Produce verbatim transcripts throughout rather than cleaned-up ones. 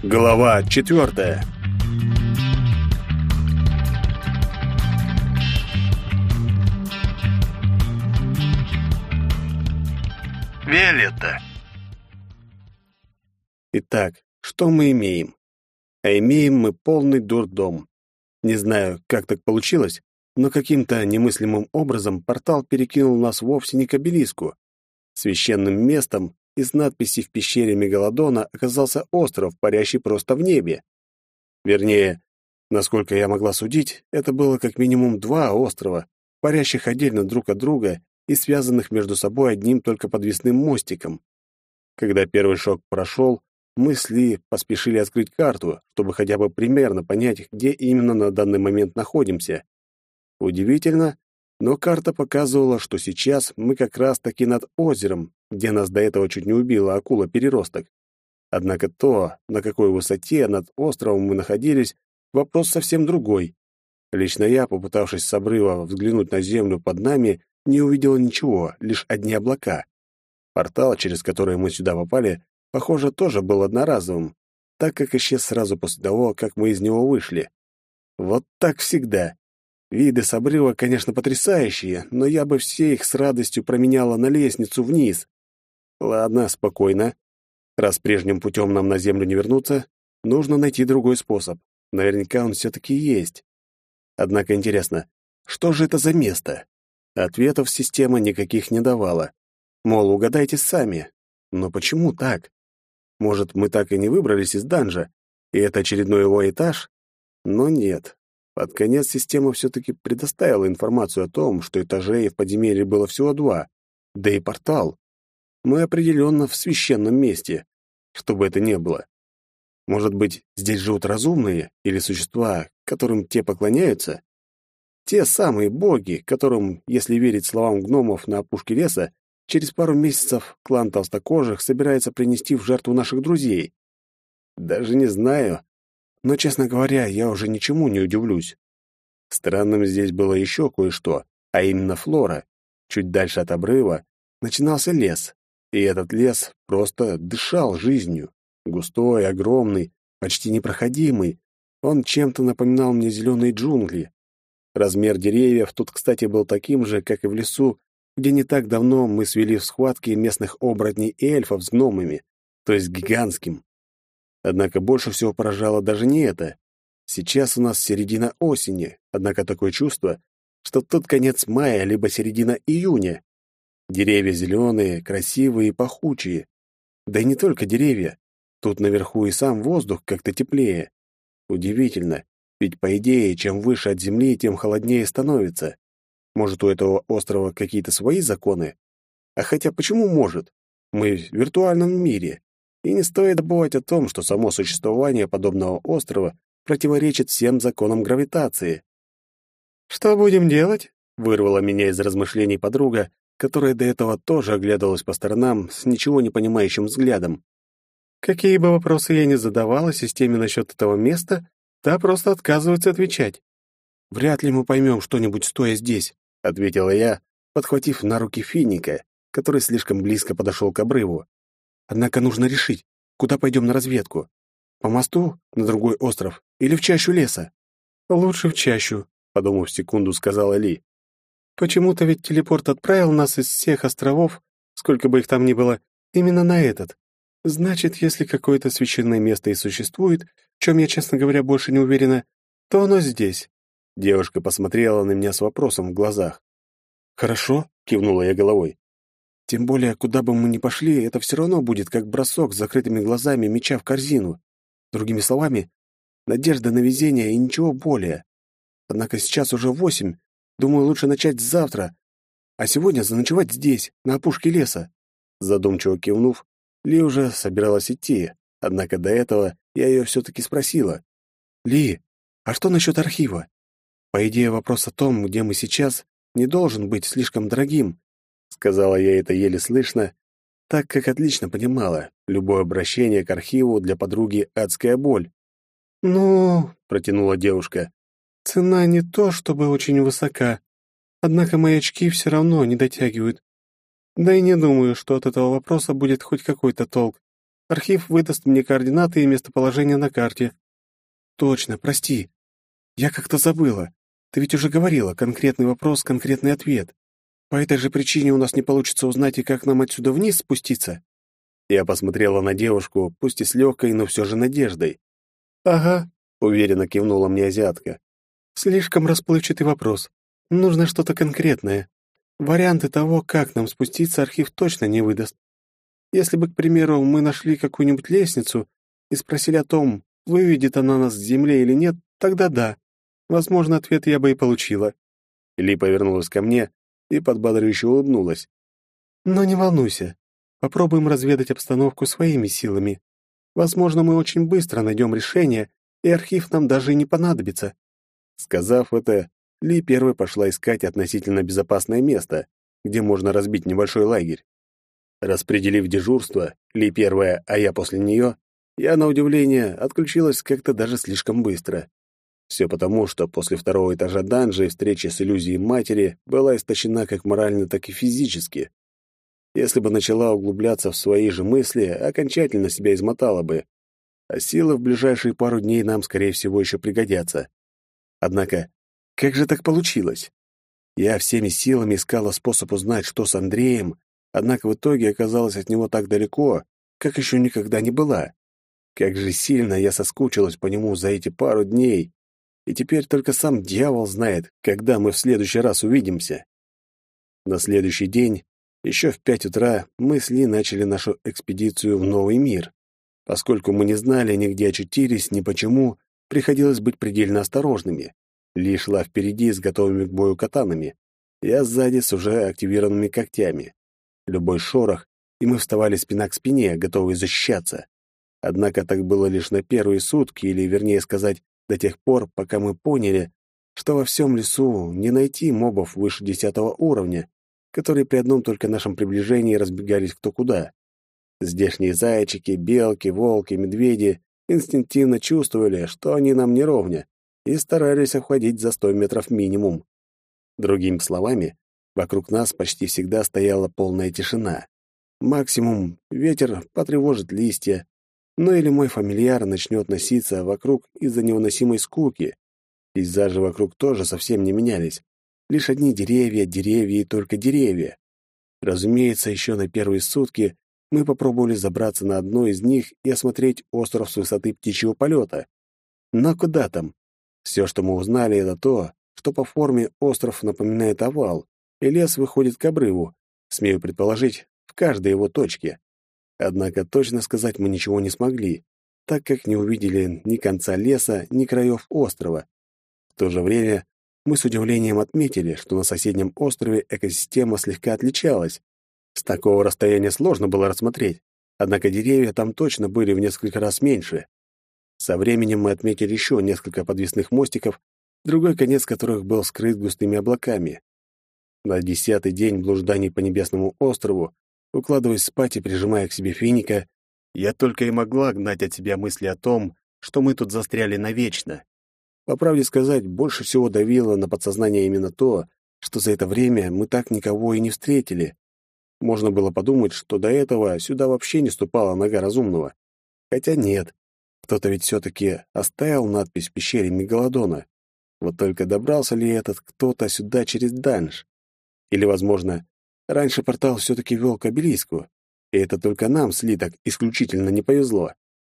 Глава четвертая. Виолетта. Итак, что мы имеем? А имеем мы полный дурдом. Не знаю, как так получилось, но каким-то немыслимым образом портал перекинул нас вовсе не к обелиску. Священным местом из надписи в пещере Мегалодона оказался остров, парящий просто в небе. Вернее, насколько я могла судить, это было как минимум два острова, парящих отдельно друг от друга и связанных между собой одним только подвесным мостиком. Когда первый шок прошел, мы с Ли поспешили открыть карту, чтобы хотя бы примерно понять, где именно на данный момент находимся. Удивительно, но карта показывала, что сейчас мы как раз-таки над озером, где нас до этого чуть не убила акула-переросток. Однако то, на какой высоте над островом мы находились, вопрос совсем другой. Лично я, попытавшись с обрыва взглянуть на землю под нами, не увидела ничего, лишь одни облака. Портал, через который мы сюда попали, похоже, тоже был одноразовым, так как исчез сразу после того, как мы из него вышли. Вот так всегда. Виды с обрыва, конечно, потрясающие, но я бы все их с радостью променяла на лестницу вниз. Ладно, спокойно. Раз прежним путем нам на землю не вернуться, нужно найти другой способ. Наверняка он все-таки есть. Однако интересно, что же это за место? Ответов система никаких не давала. Мол, угадайте сами. Но почему так? Может, мы так и не выбрались из данжа, и это очередной его этаж? Но нет. Под конец система все-таки предоставила информацию о том, что этажей в подземелье было всего два, да и портал. Мы определенно в священном месте, что бы это ни было. Может быть, здесь живут разумные или существа, которым те поклоняются? Те самые боги, которым, если верить словам гномов на опушке леса, через пару месяцев клан толстокожих собирается принести в жертву наших друзей. Даже не знаю, но, честно говоря, я уже ничему не удивлюсь. Странным здесь было еще кое-что, а именно флора. Чуть дальше от обрыва начинался лес, и этот лес просто дышал жизнью. Густой, огромный, почти непроходимый. Он чем-то напоминал мне зеленые джунгли. Размер деревьев тут, кстати, был таким же, как и в лесу, где не так давно мы свели в схватке местных оборотней и эльфов с гномами, то есть гигантским. Однако больше всего поражало даже не это. Сейчас у нас середина осени, однако такое чувство, что тут конец мая либо середина июня. Деревья зеленые, красивые и пахучие. Да и не только деревья. Тут наверху и сам воздух как-то теплее. Удивительно, ведь, по идее, чем выше от земли, тем холоднее становится. Может, у этого острова какие-то свои законы? А хотя почему может? Мы в виртуальном мире. И не стоит забывать о том, что само существование подобного острова противоречит всем законам гравитации. «Что будем делать?» — вырвала меня из размышлений подруга, которая до этого тоже оглядывалась по сторонам с ничего не понимающим взглядом. Какие бы вопросы я ни задавала системе насчет этого места, та просто отказывается отвечать. «Вряд ли мы поймем что-нибудь, стоя здесь», — ответила я, подхватив на руки Финика, который слишком близко подошел к обрыву. «Однако нужно решить, куда пойдем на разведку. По мосту на другой остров или в чащу леса?» «Лучше в чащу», — подумав секунду, сказала Ли. «Почему-то ведь телепорт отправил нас из всех островов, сколько бы их там ни было, именно на этот. Значит, если какое-то священное место и существует, в чем я, честно говоря, больше не уверена, то оно здесь». Девушка посмотрела на меня с вопросом в глазах. «Хорошо», — кивнула я головой. «Тем более, куда бы мы ни пошли, это все равно будет как бросок с закрытыми глазами мяча в корзину. Другими словами, надежда на везение и ничего более. Однако сейчас уже восемь, думаю, лучше начать завтра, а сегодня заночевать здесь, на опушке леса». Задумчиво кивнув, Ли уже собиралась идти, однако до этого я ее все-таки спросила. «Ли, а что насчет архива? По идее, вопрос о том, где мы сейчас, не должен быть слишком дорогим», — сказала я это еле слышно, так как отлично понимала, любое обращение к архиву для подруги — адская боль. «Ну...» — протянула девушка. «Цена не то чтобы очень высока, однако мои очки все равно не дотягивают. Да и не думаю, что от этого вопроса будет хоть какой-то толк. Архив выдаст мне координаты и местоположение на карте. Точно, прости. Я как-то забыла. Ты ведь уже говорила, конкретный вопрос, конкретный ответ. По этой же причине у нас не получится узнать, и как нам отсюда вниз спуститься. Я посмотрела на девушку, пусть и с легкой, но все же надеждой. Ага, уверенно кивнула мне азиатка. Слишком расплывчатый вопрос. Нужно что-то конкретное. Варианты того, как нам спуститься, архив точно не выдаст. Если бы, к примеру, мы нашли какую-нибудь лестницу и спросили о том, выведет она нас с земли или нет, тогда да. Возможно, ответ я бы и получила. Ли повернулась ко мне и подбадривающе улыбнулась. Но не волнуйся. Попробуем разведать обстановку своими силами. Возможно, мы очень быстро найдем решение, и архив нам даже и не понадобится. Сказав это, Ли первой пошла искать относительно безопасное место, где можно разбить небольшой лагерь. Распределив дежурство, Ли первая, а я после нее, я, на удивление, отключилась как-то даже слишком быстро. Все потому, что после второго этажа данжа и встречи с иллюзией матери была истощена как морально, так и физически. Если бы начала углубляться в свои же мысли, окончательно себя измотала бы. А силы в ближайшие пару дней нам, скорее всего, еще пригодятся. Однако, как же так получилось? Я всеми силами искала способ узнать, что с Андреем, однако в итоге оказалась от него так далеко, как еще никогда не была. Как же сильно я соскучилась по нему за эти пару дней, и теперь только сам дьявол знает, когда мы в следующий раз увидимся. На следующий день, еще в пять утра, мы с Ли начали нашу экспедицию в новый мир. Поскольку мы не знали, ни где очутились, ни почему, приходилось быть предельно осторожными. Ли шла впереди с готовыми к бою катанами, я сзади с уже активированными когтями. Любой шорох, и мы вставали спина к спине, готовые защищаться. Однако так было лишь на первые сутки, или, вернее сказать, до тех пор, пока мы поняли, что во всем лесу не найти мобов выше десятого уровня, которые при одном только нашем приближении разбегались кто куда. Здешние зайчики, белки, волки, медведи инстинктивно чувствовали, что они нам не ровня, и старались обходить за сто метров минимум. Другими словами, вокруг нас почти всегда стояла полная тишина. Максимум ветер потревожит листья, ну или мой фамильяр начнет носиться вокруг из-за невыносимой скуки. Пейзажи вокруг тоже совсем не менялись. Лишь одни деревья, деревья и только деревья. Разумеется, еще на первые сутки мы попробовали забраться на одно из них и осмотреть остров с высоты птичьего полета. Но куда там? Все, что мы узнали, это то, что по форме остров напоминает овал, и лес выходит к обрыву, смею предположить, в каждой его точке. Однако точно сказать мы ничего не смогли, так как не увидели ни конца леса, ни краев острова. В то же время мы с удивлением отметили, что на соседнем острове экосистема слегка отличалась. С такого расстояния сложно было рассмотреть, однако деревья там точно были в несколько раз меньше. Со временем мы отметили еще несколько подвесных мостиков, другой конец которых был скрыт густыми облаками. На десятый день блужданий по небесному острову, укладываясь спать и прижимая к себе финика, я только и могла гнать от себя мысли о том, что мы тут застряли навечно. По правде сказать, больше всего давило на подсознание именно то, что за это время мы так никого и не встретили. Можно было подумать, что до этого сюда вообще не ступала нога разумного. Хотя нет, кто-то ведь все-таки оставил надпись в пещере Мегалодона. Вот только добрался ли этот кто-то сюда через данж? Или, возможно, раньше портал все-таки вел к обелиску, и это только нам с Ли так исключительно не повезло.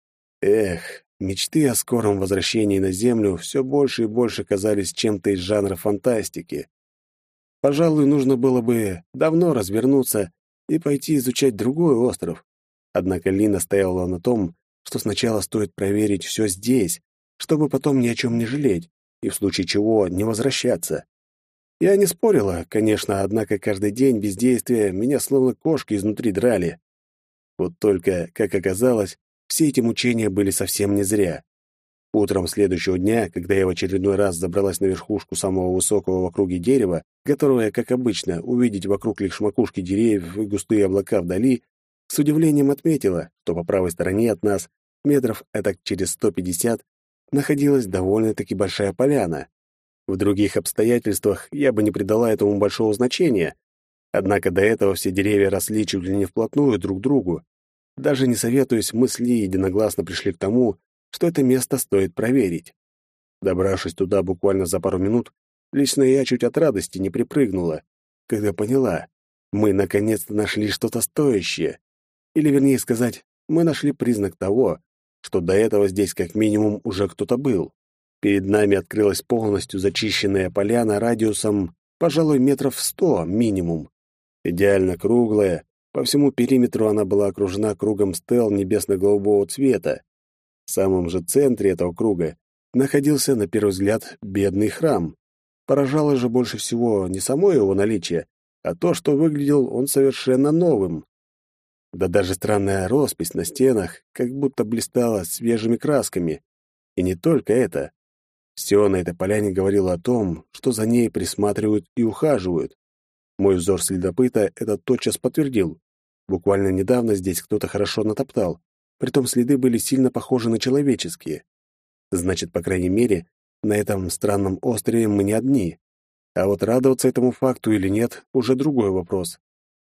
Эх, мечты о скором возвращении на Землю все больше и больше казались чем-то из жанра фантастики. Пожалуй, нужно было бы давно развернуться и пойти изучать другой остров. Однако Ли настояла на том, что сначала стоит проверить все здесь, чтобы потом ни о чем не жалеть, и в случае чего не возвращаться. Я не спорила, конечно, однако каждый день бездействия меня словно кошки изнутри драли. Вот только, как оказалось, все эти мучения были совсем не зря. Утром следующего дня, когда я в очередной раз забралась на верхушку самого высокого в округе дерева, готовая, как обычно, увидеть вокруг лишь макушки деревьев и густые облака вдали, с удивлением отметила, что по правой стороне от нас, метров этак через сто пятьдесят, находилась довольно-таки большая поляна. В других обстоятельствах я бы не придала этому большого значения, однако до этого все деревья росли чуть ли не вплотную друг к другу. Даже не советуясь, мы с Ли единогласно пришли к тому, что это место стоит проверить. Добравшись туда буквально за пару минут, лично я чуть от радости не припрыгнула, когда поняла, мы наконец-то нашли что-то стоящее. Или, вернее сказать, мы нашли признак того, что до этого здесь как минимум уже кто-то был. Перед нами открылась полностью зачищенная поляна радиусом, пожалуй, метров сто минимум. Идеально круглая, по всему периметру она была окружена кругом стел небесно-голубого цвета. В самом же центре этого круга находился, на первый взгляд, бедный храм. Поражало же больше всего не само его наличие, а то, что выглядел он совершенно новым. Да даже странная роспись на стенах как будто блистала свежими красками. И не только это. Все на этой поляне говорило о том, что за ней присматривают и ухаживают. Мой взор следопыта это тотчас подтвердил. Буквально недавно здесь кто-то хорошо натоптал, притом следы были сильно похожи на человеческие. Значит, по крайней мере, на этом странном острове мы не одни. А вот радоваться этому факту или нет — уже другой вопрос.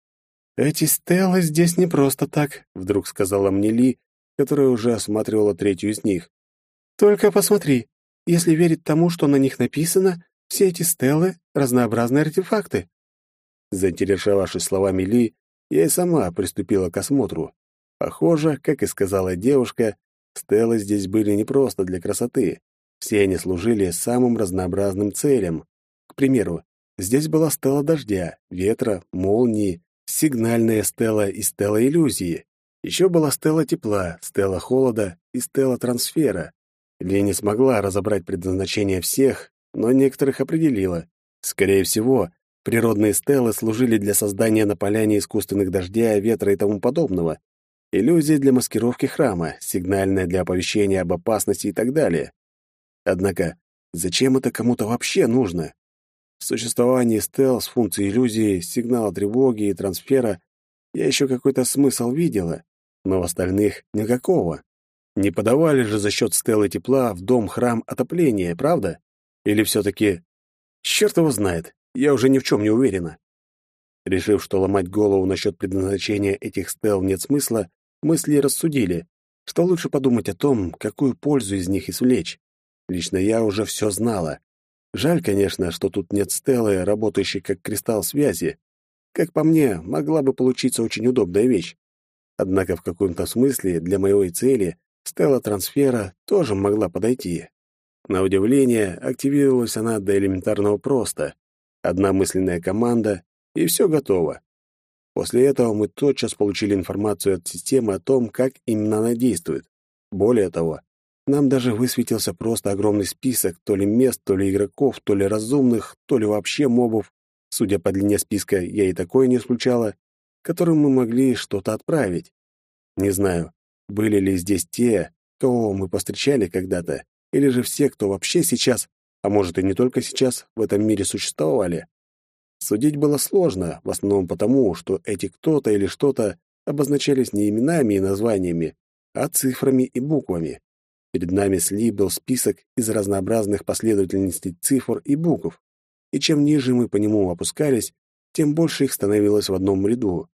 «Эти стелы здесь не просто так», — вдруг сказала мне Ли, которая уже осматривала третью из них. «Только посмотри, если верить тому, что на них написано, все эти стелы — разнообразные артефакты». Заинтересовавшись словами Ли, я и сама приступила к осмотру. Похоже, как и сказала девушка, стелы здесь были не просто для красоты. Все они служили самым разнообразным целям. К примеру, здесь была стела дождя, ветра, молнии, сигнальная стела и стела иллюзии. Еще была стела тепла, стела холода и стела трансфера. Ли не смогла разобрать предназначение всех, но некоторых определила. Скорее всего, природные стелы служили для создания на поляне искусственных дождя, ветра и тому подобного. Иллюзии для маскировки храма, сигнальная для оповещения об опасности и так далее. Однако, зачем это кому-то вообще нужно? В существовании стел с функцией иллюзии, сигнала тревоги и трансфера я еще какой-то смысл видела, но в остальных — никакого. Не подавали же за счет стелы тепла в дом-храм отопление, правда? Или все-таки... Черт его знает, я уже ни в чем не уверена. Решив, что ломать голову насчет предназначения этих стел нет смысла, мысли рассудили, что лучше подумать о том, какую пользу из них извлечь. Лично я уже все знала. Жаль, конечно, что тут нет стелы, работающей как кристалл связи. Как по мне, могла бы получиться очень удобная вещь. Однако в каком-то смысле для моей цели стела трансфера тоже могла подойти. На удивление, активировалась она до элементарного просто. Одна мысленная команда, и все готово. После этого мы тотчас получили информацию от системы о том, как именно она действует. Более того, нам даже высветился просто огромный список то ли мест, то ли игроков, то ли разумных, то ли вообще мобов. Судя по длине списка, я и такое не исключала, которым мы могли что-то отправить. Не знаю, были ли здесь те, кого мы повстречали когда-то, или же все, кто вообще сейчас, а может и не только сейчас, в этом мире существовали. Судить было сложно, в основном потому, что эти кто-то или что-то обозначались не именами и названиями, а цифрами и буквами. Перед нами с Ли был список из разнообразных последовательностей цифр и букв, и чем ниже мы по нему опускались, тем больше их становилось в одном ряду.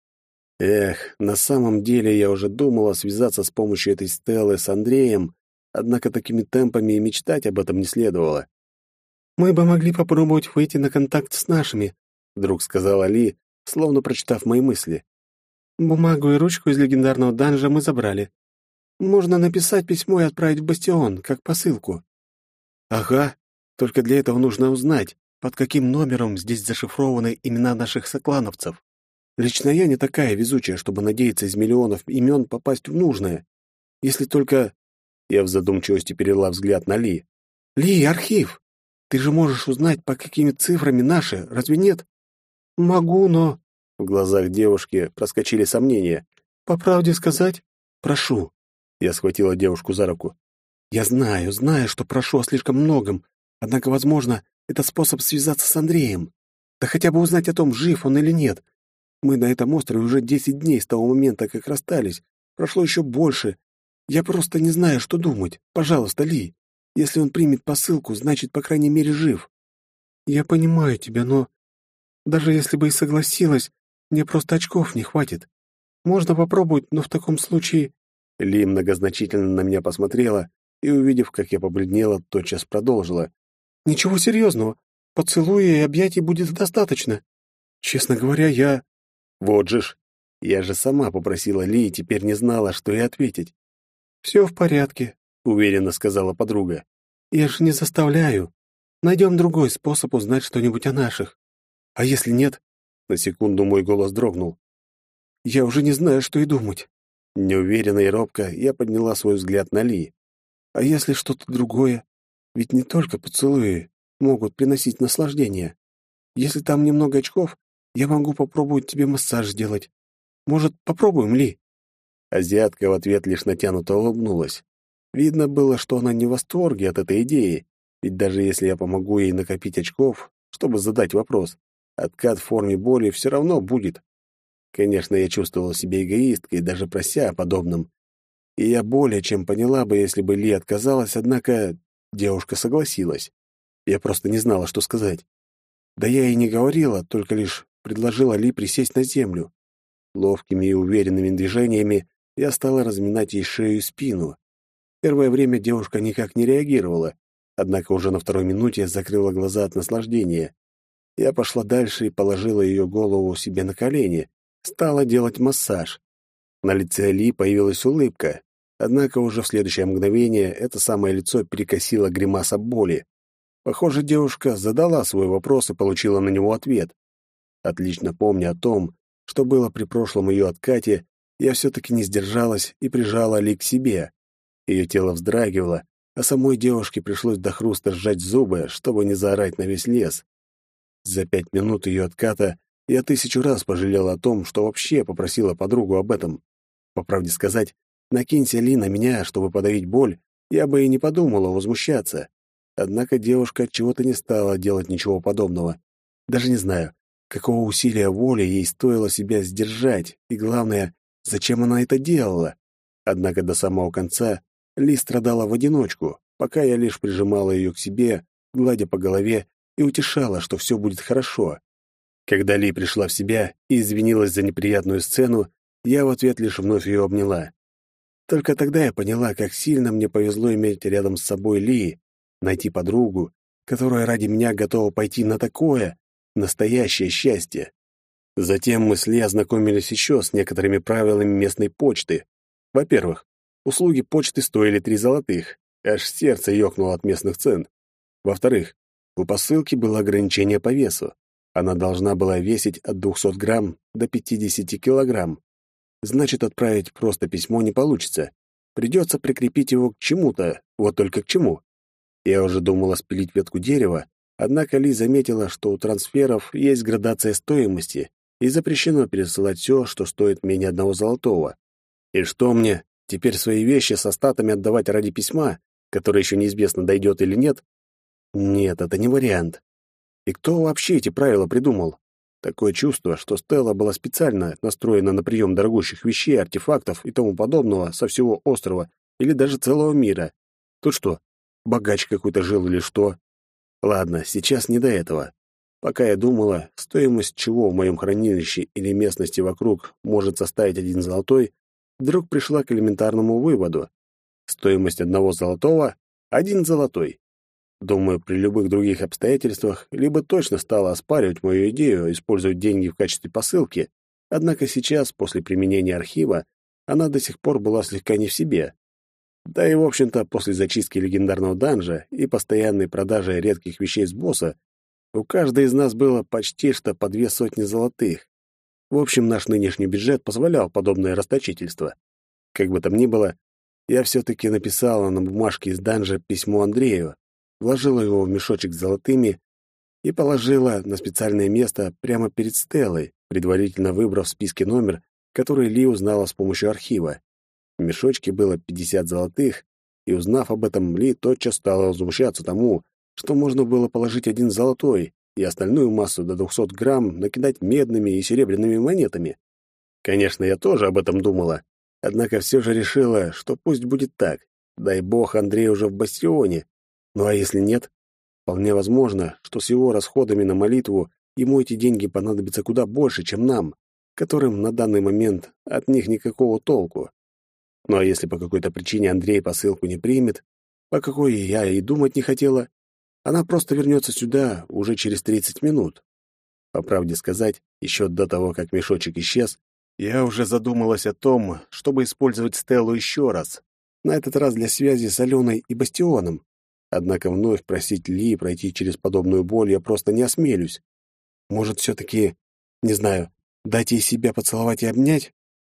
Эх, на самом деле я уже думала связаться с помощью этой стелы с Андреем, однако такими темпами и мечтать об этом не следовало. «Мы бы могли попробовать выйти на контакт с нашими», — вдруг сказала Ли, словно прочитав мои мысли. «Бумагу и ручку из легендарного данжа мы забрали. Можно написать письмо и отправить в Бастион, как посылку». «Ага, только для этого нужно узнать, под каким номером здесь зашифрованы имена наших соклановцев. Лично я не такая везучая, чтобы надеяться из миллионов имен попасть в нужное. Если только...» Я в задумчивости перевела взгляд на Ли. «Ли, архив! Ты же можешь узнать, по какими цифрами наши, разве нет?» «Могу, но...» В глазах девушки проскочили сомнения. «По правде сказать, прошу». Я схватила девушку за руку. «Я знаю, знаю, что прошу о слишком многом, однако, возможно, это способ связаться с Андреем. Да хотя бы узнать о том, жив он или нет. Мы на этом острове уже десять дней с того момента, как расстались. Прошло еще больше. Я просто не знаю, что думать. Пожалуйста, Ли, если он примет посылку, значит, по крайней мере, жив». «Я понимаю тебя, но даже если бы и согласилась, мне просто очков не хватит. Можно попробовать, но в таком случае...» Ли многозначительно на меня посмотрела и, увидев, как я побледнела, тотчас продолжила. «Ничего серьезного. Поцелуя и объятий будет достаточно. Честно говоря, я...» Вот же ж. Я же сама попросила Ли и теперь не знала, что и ответить. «Все в порядке», — уверенно сказала подруга. «Я же не заставляю. Найдем другой способ узнать что-нибудь о наших. А если нет?» На секунду мой голос дрогнул. «Я уже не знаю, что и думать». Неуверенно и робко я подняла свой взгляд на Ли. «А если что-то другое? Ведь не только поцелуи могут приносить наслаждение. Если там немного очков, я могу попробовать тебе массаж сделать. Может, попробуем, Ли?» Азиатка в ответ лишь натянуто улыбнулась. Видно было, что она не в восторге от этой идеи, ведь даже если я помогу ей накопить очков, чтобы задать вопрос, откат в форме боли все равно будет. Конечно, я чувствовала себя эгоисткой, даже прося о подобном. И я более чем поняла бы, если бы Ли отказалась, однако девушка согласилась. Я просто не знала, что сказать. Да я и не говорила, только лишь предложила Ли присесть на землю. Ловкими и уверенными движениями я стала разминать ей шею и спину. Первое время девушка никак не реагировала, однако уже на второй минуте закрыла глаза от наслаждения. Я пошла дальше и положила ее голову себе на колени, стала делать массаж. На лице Ли появилась улыбка, однако уже в следующее мгновение это самое лицо перекосило гримаса боли. Похоже, девушка задала свой вопрос и получила на него ответ. Отлично помня о том, что было при прошлом ее откате, я все-таки не сдержалась и прижала Ли к себе. Ее тело вздрагивало, а самой девушке пришлось до хруста сжать зубы, чтобы не заорать на весь лес. За пять минут ее отката я тысячу раз пожалела о том, что вообще попросила подругу об этом. По правде сказать, накинься Ли на меня, чтобы подавить боль, я бы и не подумала возмущаться. Однако девушка отчего-то не стала делать ничего подобного. Даже не знаю, какого усилия воли ей стоило себя сдержать, и главное, зачем она это делала. Однако до самого конца Ли страдала в одиночку, пока я лишь прижимала ее к себе, гладя по голове и утешала, что все будет хорошо. Когда Ли пришла в себя и извинилась за неприятную сцену, я в ответ лишь вновь ее обняла. Только тогда я поняла, как сильно мне повезло иметь рядом с собой Ли, найти подругу, которая ради меня готова пойти на такое, настоящее счастье. Затем мы с Ли ознакомились еще с некоторыми правилами местной почты. Во-первых, услуги почты стоили три золотых, аж сердце ёкнуло от местных цен. Во-вторых, у посылки было ограничение по весу. Она должна была весить от двухсот грамм до пятидесяти килограмм. Значит, отправить просто письмо не получится. Придется прикрепить его к чему-то, вот только к чему. Я уже думала спилить ветку дерева, однако Ли заметила, что у трансферов есть градация стоимости, и запрещено пересылать все, что стоит менее одного золотого. И что мне, теперь свои вещи со статами отдавать ради письма, которое еще неизвестно, дойдет или нет? Нет, это не вариант. И кто вообще эти правила придумал? Такое чувство, что Стелла была специально настроена на прием дорогущих вещей, артефактов и тому подобного со всего острова или даже целого мира. Тут что, богач какой-то жил или что? Ладно, сейчас не до этого. Пока я думала, стоимость чего в моем хранилище или местности вокруг может составить один золотой, вдруг пришла к элементарному выводу. Стоимость одного золотого — один золотой. Думаю, при любых других обстоятельствах либо точно стала оспаривать мою идею использовать деньги в качестве посылки, однако сейчас, после применения архива, она до сих пор была слегка не в себе. Да и, в общем-то, после зачистки легендарного данжа и постоянной продажи редких вещей с босса, у каждой из нас было почти что по две сотни золотых. В общем, наш нынешний бюджет позволял подобное расточительство. Как бы там ни было, я все-таки написала на бумажке из данжа письмо Андрею, вложила его в мешочек с золотыми и положила на специальное место прямо перед Стеллой, предварительно выбрав в списке номер, который Ли узнала с помощью архива. В мешочке было пятьдесят золотых, и, узнав об этом, Ли тотчас стала возмущаться тому, что можно было положить один золотой и остальную массу до двухсот грамм накидать медными и серебряными монетами. Конечно, я тоже об этом думала, однако все же решила, что пусть будет так. Дай бог, Андрей уже в бастионе. Ну а если нет? Вполне возможно, что с его расходами на молитву ему эти деньги понадобятся куда больше, чем нам. В которым на данный момент от них никакого толку. Ну а если по какой-то причине Андрей посылку не примет, по какой я и думать не хотела, она просто вернется сюда уже через тридцать минут. По правде сказать, еще до того, как мешочек исчез, я уже задумалась о том, чтобы использовать Стеллу еще раз, на этот раз для связи с Аленой и Бастионом. Однако вновь просить Ли пройти через подобную боль я просто не осмелюсь. Может, все-таки, не знаю, дать ей себя поцеловать и обнять?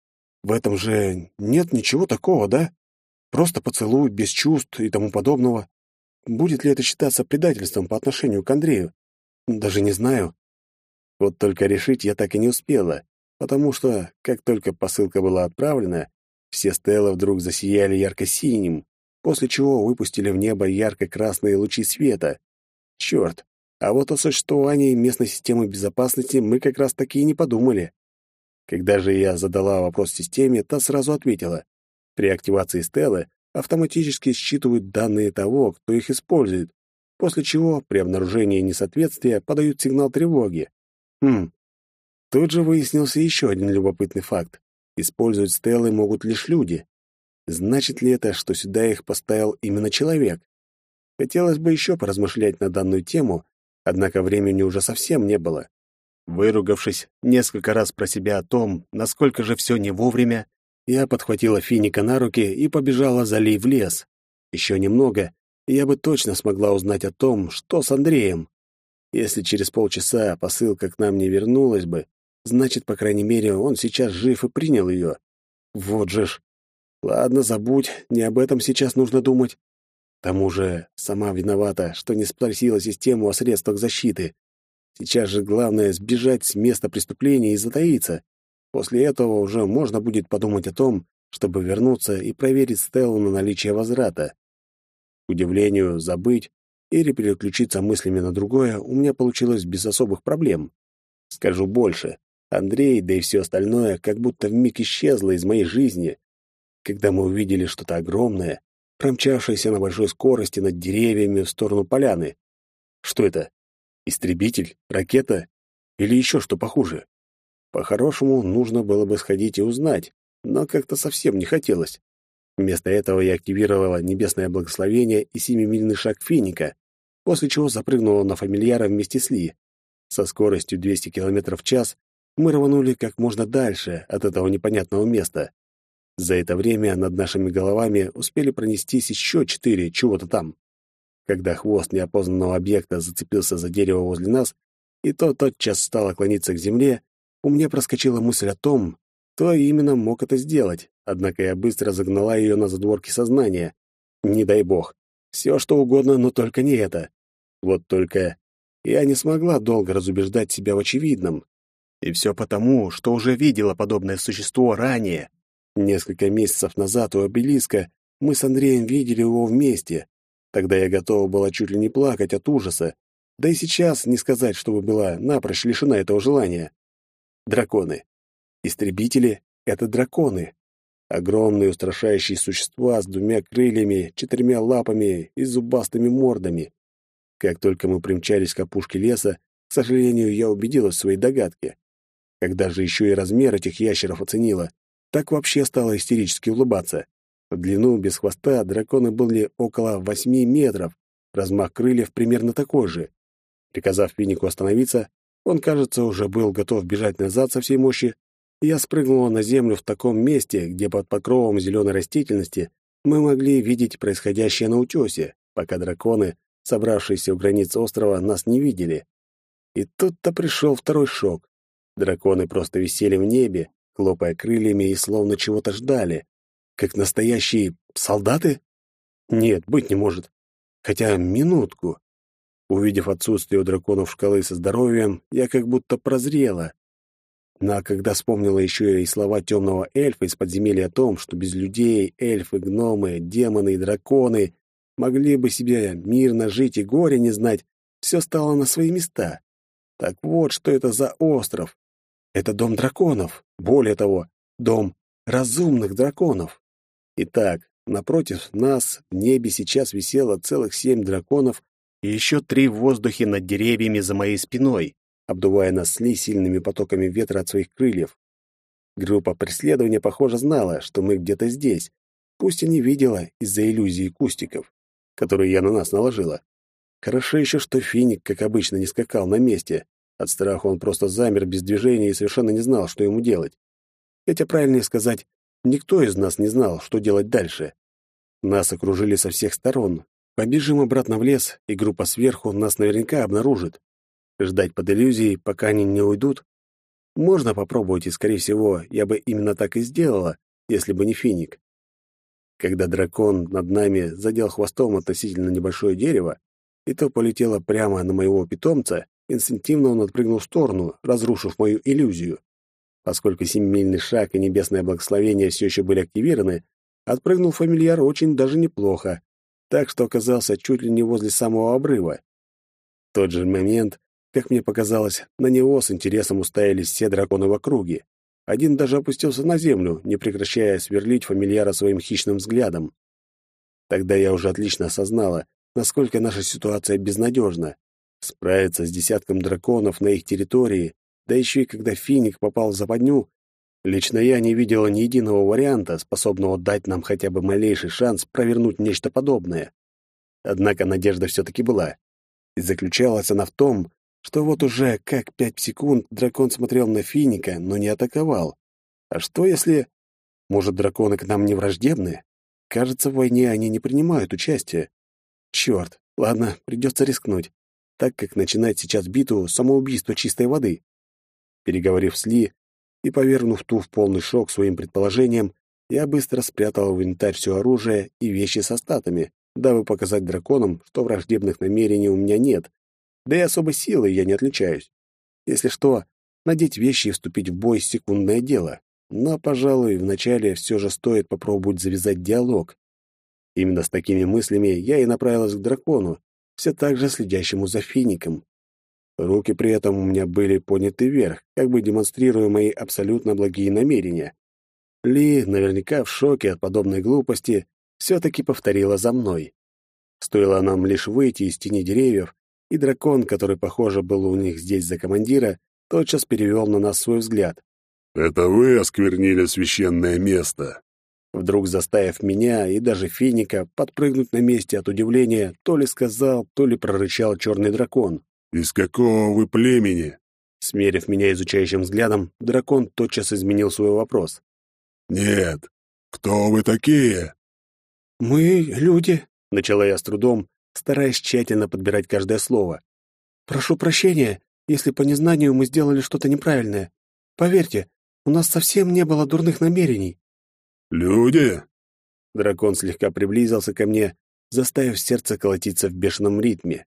В этом же нет ничего такого, да? Просто поцелуй, без чувств и тому подобного. Будет ли это считаться предательством по отношению к Андрею? Даже не знаю. Вот только решить я так и не успела, потому что, как только посылка была отправлена, все стелы вдруг засияли ярко-синим, после чего выпустили в небо ярко-красные лучи света. Черт, а вот о существовании местной системы безопасности мы как раз таки и не подумали. Когда же я задала вопрос системе, та сразу ответила. При активации стелы автоматически считывают данные того, кто их использует, после чего при обнаружении несоответствия подают сигнал тревоги. Хм. Тут же выяснился еще один любопытный факт. Использовать стелы могут лишь люди. Значит ли это, что сюда их поставил именно человек? Хотелось бы еще поразмышлять на данную тему, однако времени уже совсем не было. Выругавшись несколько раз про себя о том, насколько же все не вовремя, я подхватила Финика на руки и побежала за Ли в лес. Еще немного, и я бы точно смогла узнать о том, что с Андреем. Если через полчаса посылка к нам не вернулась бы, значит, по крайней мере, он сейчас жив и принял ее. Вот же ж. Ладно, забудь, не об этом сейчас нужно думать. К тому же, сама виновата, что не спросила систему о средствах защиты. Сейчас же главное сбежать с места преступления и затаиться. После этого уже можно будет подумать о том, чтобы вернуться и проверить Стеллу на наличие возврата. К удивлению, забыть или переключиться мыслями на другое у меня получилось без особых проблем. Скажу больше, Андрей, да и все остальное, как будто вмиг исчезло из моей жизни, когда мы увидели что-то огромное, промчавшееся на большой скорости над деревьями в сторону поляны. Что это? Истребитель? Ракета? Или еще что похуже? По-хорошему, нужно было бы сходить и узнать, но как-то совсем не хотелось. Вместо этого я активировала небесное благословение и семимильный шаг Финика, после чего запрыгнула на фамильяра вместе с Ли. Со скоростью двести километров в час мы рванули как можно дальше от этого непонятного места. За это время над нашими головами успели пронестись еще четыре чего-то там. Когда хвост неопознанного объекта зацепился за дерево возле нас, и то тотчас стало клониться к земле, у меня проскочила мысль о том, кто именно мог это сделать, однако я быстро загнала ее на задворки сознания. Не дай бог. Все, что угодно, но только не это. Вот только я не смогла долго разубеждать себя в очевидном. И все потому, что уже видела подобное существо ранее. Несколько месяцев назад у обелиска мы с Андреем видели его вместе. Тогда я готова была чуть ли не плакать от ужаса. Да и сейчас не сказать, чтобы была напрочь лишена этого желания. Драконы. Истребители — это драконы. Огромные устрашающие существа с двумя крыльями, четырьмя лапами и зубастыми мордами. Как только мы примчались к опушке леса, к сожалению, я убедилась в своей догадке. Когда же еще и размер этих ящеров оценила, так вообще стала истерически улыбаться. В длину без хвоста драконы были около восьми метров, размах крыльев примерно такой же. Приказав Финику остановиться, он, кажется, уже был готов бежать назад со всей мощи, и я спрыгнула на землю в таком месте, где под покровом зеленой растительности мы могли видеть происходящее на утесе, пока драконы, собравшиеся у границ острова, нас не видели. И тут-то пришел второй шок. Драконы просто висели в небе, хлопая крыльями и словно чего-то ждали. Как настоящие солдаты? Нет, быть не может. Хотя минутку. Увидев отсутствие у драконов шкалы со здоровьем, я как будто прозрела. Но когда вспомнила еще и слова темного эльфа из подземелья о том, что без людей эльфы, гномы, демоны и драконы могли бы себе мирно жить и горе не знать, все стало на свои места. Так вот, что это за остров. Это дом драконов. Более того, дом разумных драконов. Итак, напротив нас в небе сейчас висело целых семь драконов и еще три в воздухе над деревьями за моей спиной, обдувая нас с Ли сильными потоками ветра от своих крыльев. Группа преследования, похоже, знала, что мы где-то здесь, пусть и не видела из-за иллюзии кустиков, которые я на нас наложила. Хорошо еще, что Финик, как обычно, не скакал на месте. От страха он просто замер без движения и совершенно не знал, что ему делать. Хотя, правильнее сказать, никто из нас не знал, что делать дальше. Нас окружили со всех сторон. Побежим обратно в лес, и группа сверху нас наверняка обнаружит. Ждать под иллюзией, пока они не уйдут? Можно попробовать, и, скорее всего, я бы именно так и сделала, если бы не Финик. Когда дракон над нами задел хвостом относительно небольшое дерево, и то полетело прямо на моего питомца, инстинктивно он отпрыгнул в сторону, разрушив мою иллюзию. Поскольку семимильный шаг и небесное благословение все еще были активированы, отпрыгнул фамильяр очень даже неплохо, так что оказался чуть ли не возле самого обрыва. В тот же момент, как мне показалось, на него с интересом уставились все драконы в округе. Один даже опустился на землю, не прекращая сверлить фамильяра своим хищным взглядом. Тогда я уже отлично осознала, насколько наша ситуация безнадежна. Справиться с десятком драконов на их территории, да еще и когда Финик попал в западню, лично я не видела ни единого варианта, способного дать нам хотя бы малейший шанс провернуть нечто подобное. Однако надежда все-таки была. И заключалась она в том, что вот уже как пять секунд дракон смотрел на Финика, но не атаковал. А что если... Может, драконы к нам не враждебны? Кажется, в войне они не принимают участия. Черт, ладно, придется рискнуть, так как начинать сейчас битву — самоубийство чистой воды. Переговорив с Ли и повергнув ту в полный шок своим предположением, я быстро спрятал в инвентарь все оружие и вещи со статами, дабы показать драконам, что враждебных намерений у меня нет, да и особой силой я не отличаюсь. Если что, надеть вещи и вступить в бой — секундное дело. Но, пожалуй, вначале все же стоит попробовать завязать диалог. Именно с такими мыслями я и направилась к дракону, все так же следящему за Фиником. Руки при этом у меня были подняты вверх, как бы демонстрируя мои абсолютно благие намерения. Ли, наверняка в шоке от подобной глупости, все-таки повторила за мной. Стоило нам лишь выйти из тени деревьев, и дракон, который, похоже, был у них здесь за командира, тотчас перевел на нас свой взгляд. «Это вы осквернили священное место!» Вдруг заставив меня и даже Финика подпрыгнуть на месте от удивления, то ли сказал, то ли прорычал черный дракон. «Из какого вы племени?» Смерив меня изучающим взглядом, дракон тотчас изменил свой вопрос. «Нет. Кто вы такие?» «Мы люди», — начала я с трудом, стараясь тщательно подбирать каждое слово. «Прошу прощения, если по незнанию мы сделали что-то неправильное. Поверьте, у нас совсем не было дурных намерений». «Люди?» Дракон слегка приблизился ко мне, заставив сердце колотиться в бешеном ритме.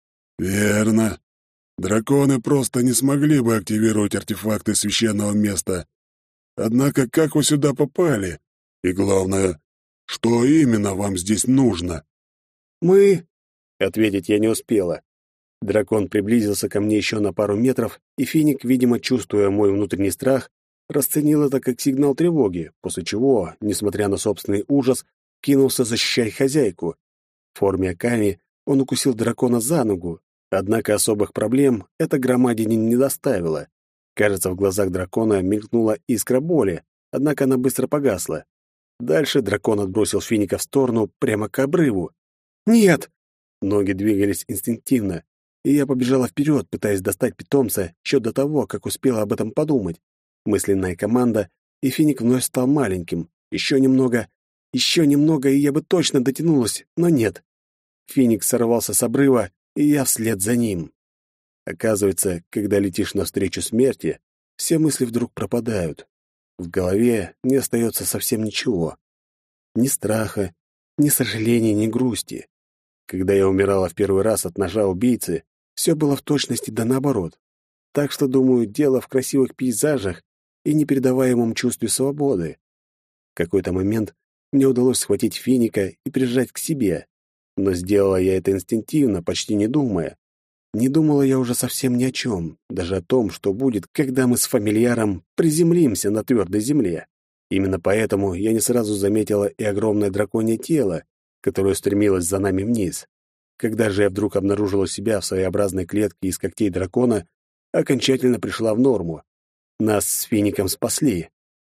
«Верно. Драконы просто не смогли бы активировать артефакты священного места. Однако как вы сюда попали? И главное, что именно вам здесь нужно?» «Мы...» — ответить я не успела. Дракон приблизился ко мне еще на пару метров, и Финик, видимо, чувствуя мой внутренний страх, расценил это как сигнал тревоги, после чего, несмотря на собственный ужас, кинулся защищать хозяйку. В форме Аками он укусил дракона за ногу, однако особых проблем эта громадине не доставила. Кажется, в глазах дракона мелькнула искра боли, однако она быстро погасла. Дальше дракон отбросил Финика в сторону, прямо к обрыву. «Нет!» Ноги двигались инстинктивно, и я побежала вперед, пытаясь достать питомца еще до того, как успела об этом подумать. Мысленная команда, и Финик вновь стал маленьким. Еще немного, еще немного, и я бы точно дотянулась, но нет. Финик сорвался с обрыва, и я вслед за ним. Оказывается, когда летишь навстречу смерти, все мысли вдруг пропадают. В голове не остается совсем ничего. Ни страха, ни сожаления, ни грусти. Когда я умирала в первый раз от ножа убийцы, все было в точности да наоборот. Так что, думаю, дело в красивых пейзажах и непередаваемом чувстве свободы. В какой-то момент мне удалось схватить Финика и прижать к себе, но сделала я это инстинктивно, почти не думая. Не думала я уже совсем ни о чем, даже о том, что будет, когда мы с фамильяром приземлимся на твердой земле. Именно поэтому я не сразу заметила и огромное драконье тело, которое стремилось за нами вниз. Когда же я вдруг обнаружила себя в своеобразной клетке из когтей дракона, окончательно пришла в норму. Нас с Фиником спасли.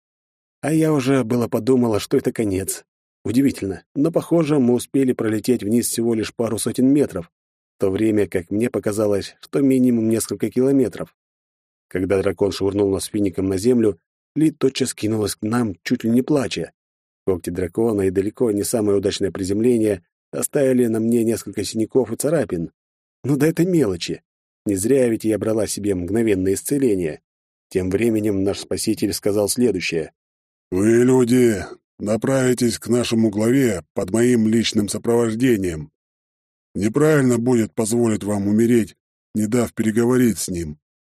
А я уже было подумала, что это конец. Удивительно, но, похоже, мы успели пролететь вниз всего лишь пару сотен метров, в то время как мне показалось, что минимум несколько километров. Когда дракон швырнул нас фиником на землю, Ли тотчас кинулась к нам, чуть ли не плача. Когти дракона и далеко не самое удачное приземление оставили на мне несколько синяков и царапин. Ну да это мелочи. Не зря ведь я брала себе мгновенное исцеление. Тем временем наш спаситель сказал следующее. «Вы, люди, направитесь к нашему главе под моим личным сопровождением. Неправильно будет позволить вам умереть, не дав переговорить с ним.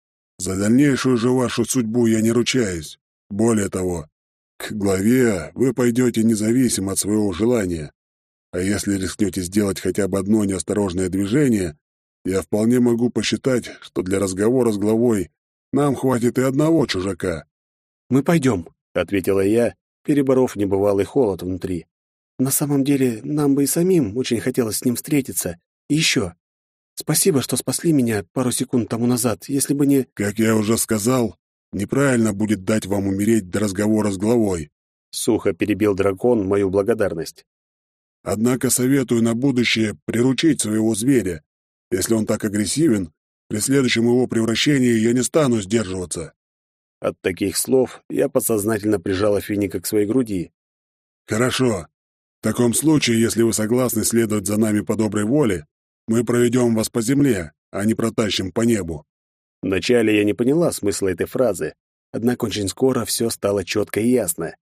За дальнейшую же вашу судьбу я не ручаюсь. Более того, к главе вы пойдете независимо от своего желания. А если рискнете сделать хотя бы одно неосторожное движение, я вполне могу посчитать, что для разговора с главой нам хватит и одного чужака». «Мы пойдем», — ответила я, переборов небывалый холод внутри. «На самом деле, нам бы и самим очень хотелось с ним встретиться. И еще. Спасибо, что спасли меня пару секунд тому назад. Если бы не...» «Как я уже сказал, неправильно будет дать вам умереть до разговора с главой», — сухо перебил дракон мою благодарность. «Однако советую на будущее приручить своего зверя. Если он так агрессивен, при следующем его превращении я не стану сдерживаться». От таких слов я подсознательно прижала финика к своей груди. «Хорошо. В таком случае, если вы согласны следовать за нами по доброй воле, мы проведем вас по земле, а не протащим по небу». Вначале я не поняла смысла этой фразы, однако очень скоро все стало четко и ясно.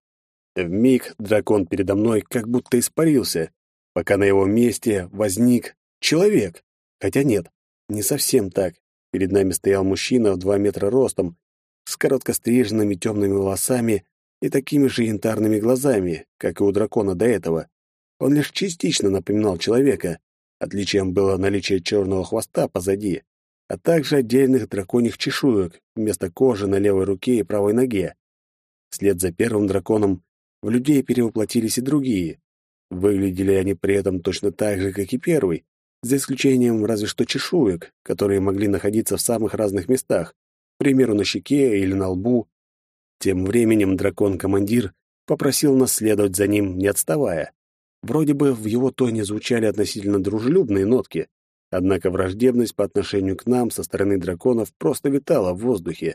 Вмиг дракон передо мной как будто испарился, пока на его месте возник человек. Хотя нет, не совсем так. Перед нами стоял мужчина в два метра ростом, с короткостриженными темными волосами и такими же янтарными глазами, как и у дракона до этого. Он лишь частично напоминал человека. Отличием было наличие черного хвоста позади, а также отдельных драконьих чешуек вместо кожи на левой руке и правой ноге. Вслед за первым драконом в людей перевоплотились и другие. Выглядели они при этом точно так же, как и первый, за исключением разве что чешуек, которые могли находиться в самых разных местах, к примеру, на щеке или на лбу. Тем временем дракон-командир попросил нас следовать за ним, не отставая. Вроде бы в его тоне звучали относительно дружелюбные нотки, однако враждебность по отношению к нам со стороны драконов просто витала в воздухе.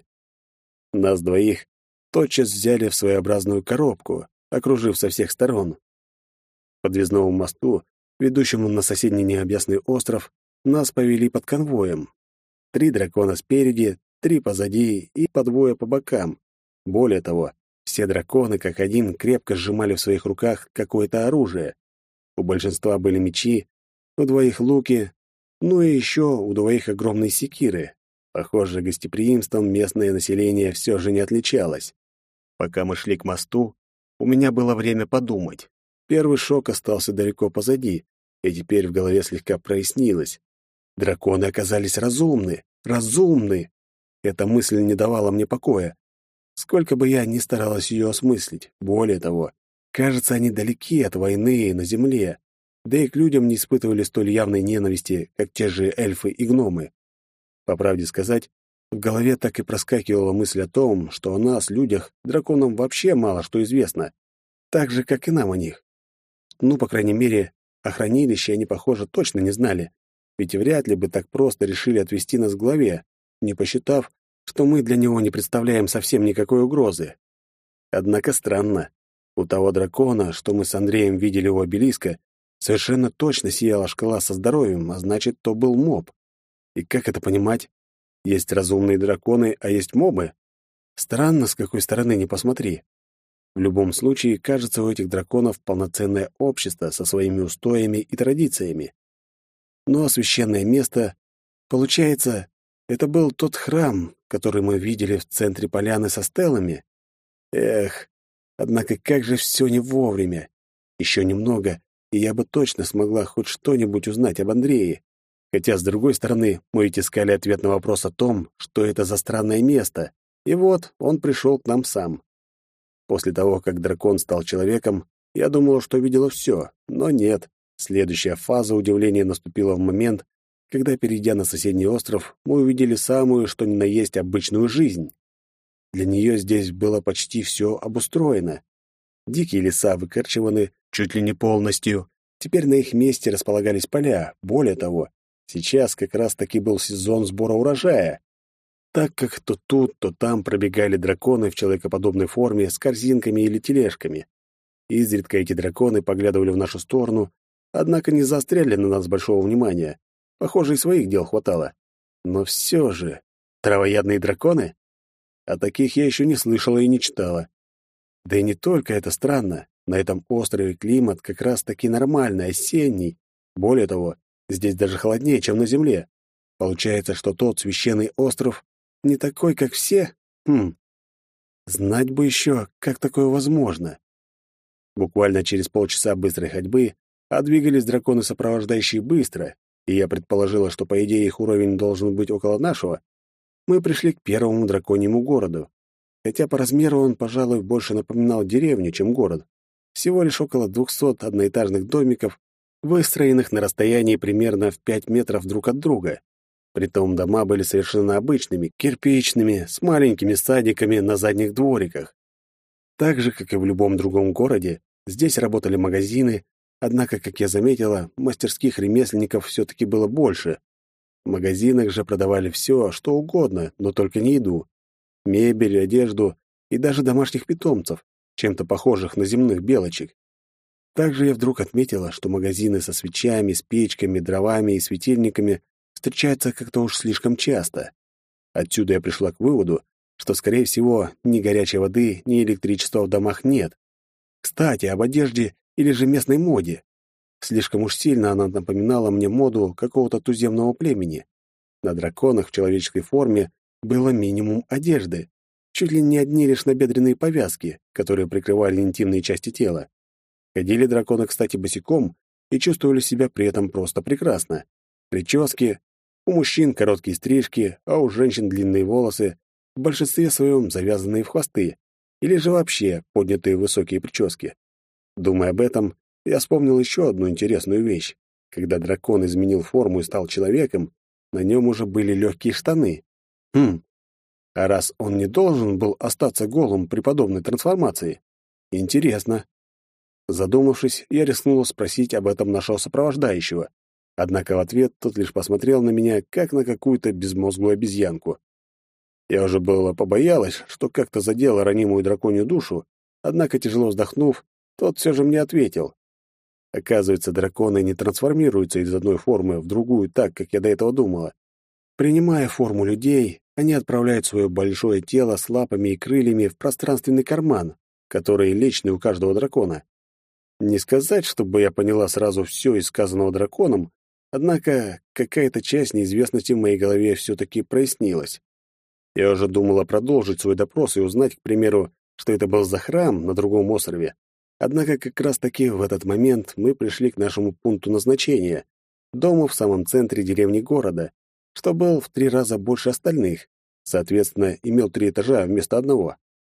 Нас двоих тотчас взяли в своеобразную коробку, окружив со всех сторон. К подвезному мосту, ведущему на соседний необъятный остров, нас повели под конвоем. Три дракона спереди, три позади и по двое по бокам. Более того, все драконы, как один, крепко сжимали в своих руках какое-то оружие. У большинства были мечи, у двоих луки, ну и еще у двоих огромные секиры. Похоже, гостеприимством местное население все же не отличалось. Пока мы шли к мосту, у меня было время подумать. Первый шок остался далеко позади, и теперь в голове слегка прояснилось. Драконы оказались разумны, разумны. Эта мысль не давала мне покоя. Сколько бы я ни старалась ее осмыслить, более того, кажется, они далеки от войны на земле, да и к людям не испытывали столь явной ненависти, как те же эльфы и гномы. По правде сказать, в голове так и проскакивала мысль о том, что о нас, людях, драконам вообще мало что известно, так же, как и нам о них. Ну, по крайней мере, о хранилище они, похоже, точно не знали, ведь вряд ли бы так просто решили отвести нас к главе, не посчитав, что мы для него не представляем совсем никакой угрозы. Однако странно. У того дракона, что мы с Андреем видели у обелиска, совершенно точно сияла шкала со здоровьем, а значит, то был моб. И как это понимать? Есть разумные драконы, а есть мобы? Странно, с какой стороны ни посмотри. В любом случае, кажется, у этих драконов полноценное общество со своими устоями и традициями. Но священное место, получается, это был тот храм, который мы видели в центре поляны со стелами. Эх, однако как же все не вовремя. Еще немного, и я бы точно смогла хоть что-нибудь узнать об Андрее. Хотя, с другой стороны, мы ведь искали ответ на вопрос о том, что это за странное место. И вот он пришел к нам сам. После того, как дракон стал человеком, я думала, что видела все, но нет. Следующая фаза удивления наступила в момент, когда, перейдя на соседний остров, мы увидели самую, что ни на есть, обычную жизнь. Для нее здесь было почти все обустроено. Дикие леса выкорчеваны чуть ли не полностью. Теперь на их месте располагались поля. Более того, сейчас как раз-таки был сезон сбора урожая, так как то тут, то там пробегали драконы в человекоподобной форме с корзинками или тележками. Изредка эти драконы поглядывали в нашу сторону, однако не заостряли на нас большого внимания. Похоже, и своих дел хватало. Но все же... Травоядные драконы? О таких я еще не слышала и не читала. Да и не только это странно. На этом острове климат как раз-таки нормальный, осенний. Более того, здесь даже холоднее, чем на Земле. Получается, что тот священный остров не такой, как все? Хм. Знать бы еще, как такое возможно. Буквально через полчаса быстрой ходьбы, а двигались драконы, сопровождающие быстро, и я предположила, что, по идее, их уровень должен быть около нашего, мы пришли к первому драконьему городу. Хотя по размеру он, пожалуй, больше напоминал деревню, чем город. Всего лишь около двухсот одноэтажных домиков, выстроенных на расстоянии примерно в пять метров друг от друга. Притом дома были совершенно обычными, кирпичными, с маленькими садиками на задних двориках. Так же, как и в любом другом городе, здесь работали магазины, однако, как я заметила, мастерских ремесленников все-таки было больше. В магазинах же продавали все, что угодно, но только не еду. Мебель, одежду и даже домашних питомцев, чем-то похожих на земных белочек. Также я вдруг отметила, что магазины со свечами, спичками, дровами и светильниками встречаются как-то уж слишком часто. Отсюда я пришла к выводу, что, скорее всего, ни горячей воды, ни электричества в домах нет. Кстати, об одежде или же местной моде. Слишком уж сильно она напоминала мне моду какого-то туземного племени. На драконах в человеческой форме было минимум одежды, чуть ли не одни лишь набедренные повязки, которые прикрывали интимные части тела. Ходили драконы, кстати, босиком и чувствовали себя при этом просто прекрасно. Прически, у мужчин короткие стрижки, а у женщин длинные волосы, в большинстве своем завязанные в хвосты, или же вообще поднятые высокие прически. Думая об этом, я вспомнил еще одну интересную вещь. Когда дракон изменил форму и стал человеком, на нем уже были легкие штаны. Хм, а раз он не должен был остаться голым при подобной трансформации? Интересно. Задумавшись, я рискнула спросить об этом нашего сопровождающего. Однако в ответ тот лишь посмотрел на меня, как на какую-то безмозглую обезьянку. Я уже было побоялась, что как-то задела ранимую драконью душу, однако, тяжело вздохнув, тот все же мне ответил. Оказывается, драконы не трансформируются из одной формы в другую так, как я до этого думала. Принимая форму людей, они отправляют свое большое тело с лапами и крыльями в пространственный карман, который личный у каждого дракона. Не сказать, чтобы я поняла сразу все из сказанного драконом, однако какая-то часть неизвестности в моей голове все-таки прояснилась. Я уже думала продолжить свой допрос и узнать, к примеру, что это был за храм на другом острове. Однако как раз-таки в этот момент мы пришли к нашему пункту назначения — дому в самом центре деревни города, что был в три раза больше остальных, соответственно, имел три этажа вместо одного.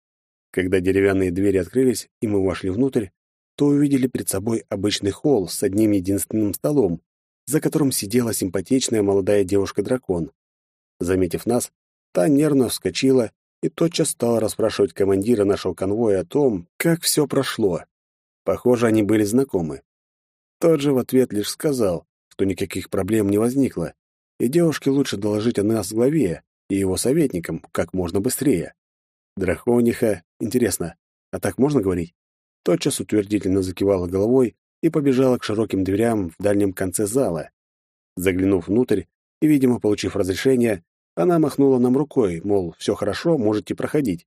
Когда деревянные двери открылись, и мы вошли внутрь, то увидели перед собой обычный холл с одним единственным столом, за которым сидела симпатичная молодая девушка-дракон. Заметив нас, та нервно вскочила и тотчас стала расспрашивать командира нашего конвоя о том, как все прошло. Похоже, они были знакомы. Тот же в ответ лишь сказал, что никаких проблем не возникло, и девушке лучше доложить о нас главе и его советникам как можно быстрее. Дракониха, интересно, а так можно говорить? Тотчас утвердительно закивала головой и побежала к широким дверям в дальнем конце зала. Заглянув внутрь и, видимо, получив разрешение, она махнула нам рукой, мол, все хорошо, можете проходить.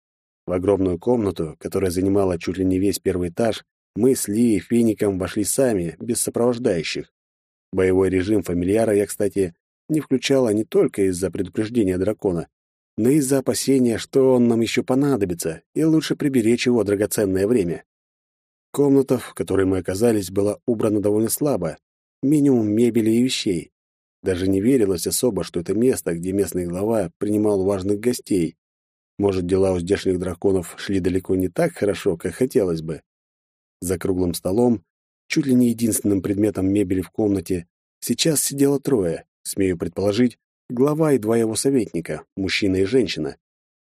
В огромную комнату, которая занимала чуть ли не весь первый этаж, мы с Ли и Фиником вошли сами, без сопровождающих. Боевой режим фамильяра я, кстати, не включала не только из-за предупреждения дракона, но и из-за опасения, что он нам еще понадобится, и лучше приберечь его драгоценное время. Комната, в которой мы оказались, была убрана довольно слабо, минимум мебели и вещей. Даже не верилось особо, что это место, где местный глава принимал важных гостей. Может, дела у здешних драконов шли далеко не так хорошо, как хотелось бы. За круглым столом, чуть ли не единственным предметом мебели в комнате, сейчас сидело трое, смею предположить, глава и два его советника, мужчина и женщина.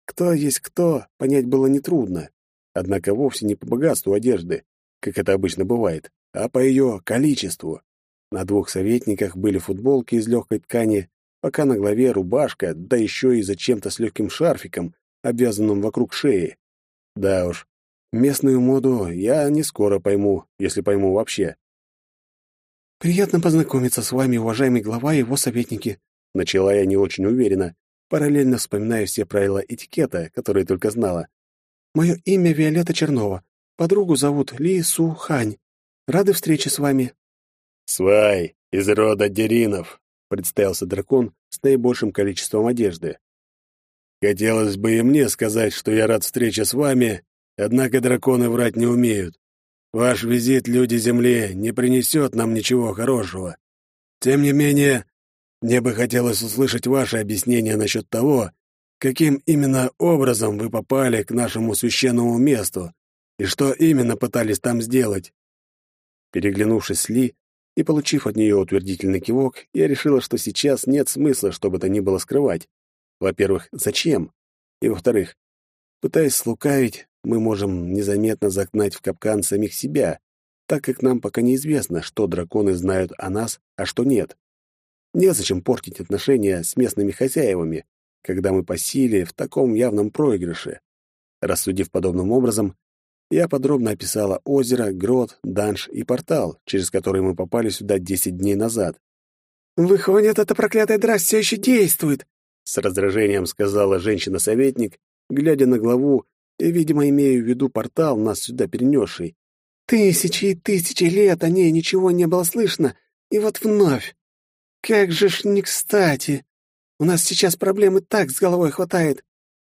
Кто есть кто, понять было нетрудно. Однако вовсе не по богатству одежды, как это обычно бывает, а по ее количеству. На двух советниках были футболки из легкой ткани, пока на голове рубашка, да еще и зачем-то с легким шарфиком, обвязанным вокруг шеи. Да уж, местную моду я не скоро пойму, если пойму вообще. «Приятно познакомиться с вами, уважаемый глава и его советники», — начала я не очень уверенно, параллельно вспоминая все правила этикета, которые только знала. «Мое имя Виолетта Чернова. Подругу зовут Ли Су Хань. Рады встрече с вами». «Свай, из рода Деринов», — представился дракон с наибольшим количеством одежды. «Хотелось бы и мне сказать, что я рад встрече с вами, однако драконы врать не умеют. Ваш визит, люди Земли, не принесет нам ничего хорошего. Тем не менее, мне бы хотелось услышать ваше объяснение насчет того, каким именно образом вы попали к нашему священному месту и что именно пытались там сделать». Переглянувшись с Ли и получив от нее утвердительный кивок, я решила, что сейчас нет смысла, что бы то ни было скрывать. Во-первых, зачем? И во-вторых, пытаясь слукавить, мы можем незаметно загнать в капкан самих себя, так как нам пока неизвестно, что драконы знают о нас, а что нет. Незачем портить отношения с местными хозяевами, когда мы по силе в таком явном проигрыше. Рассудив подобным образом, я подробно описала озеро, грот, данж и портал, через который мы попали сюда десять дней назад. «Выходит, эта проклятая дыра все еще действует», — с раздражением сказала женщина-советник, глядя на главу и, видимо, имея в виду портал, нас сюда перенесший. «Тысячи и тысячи лет о ней ничего не было слышно, и вот вновь. Как же ж не кстати. У нас сейчас проблемы так с головой хватает».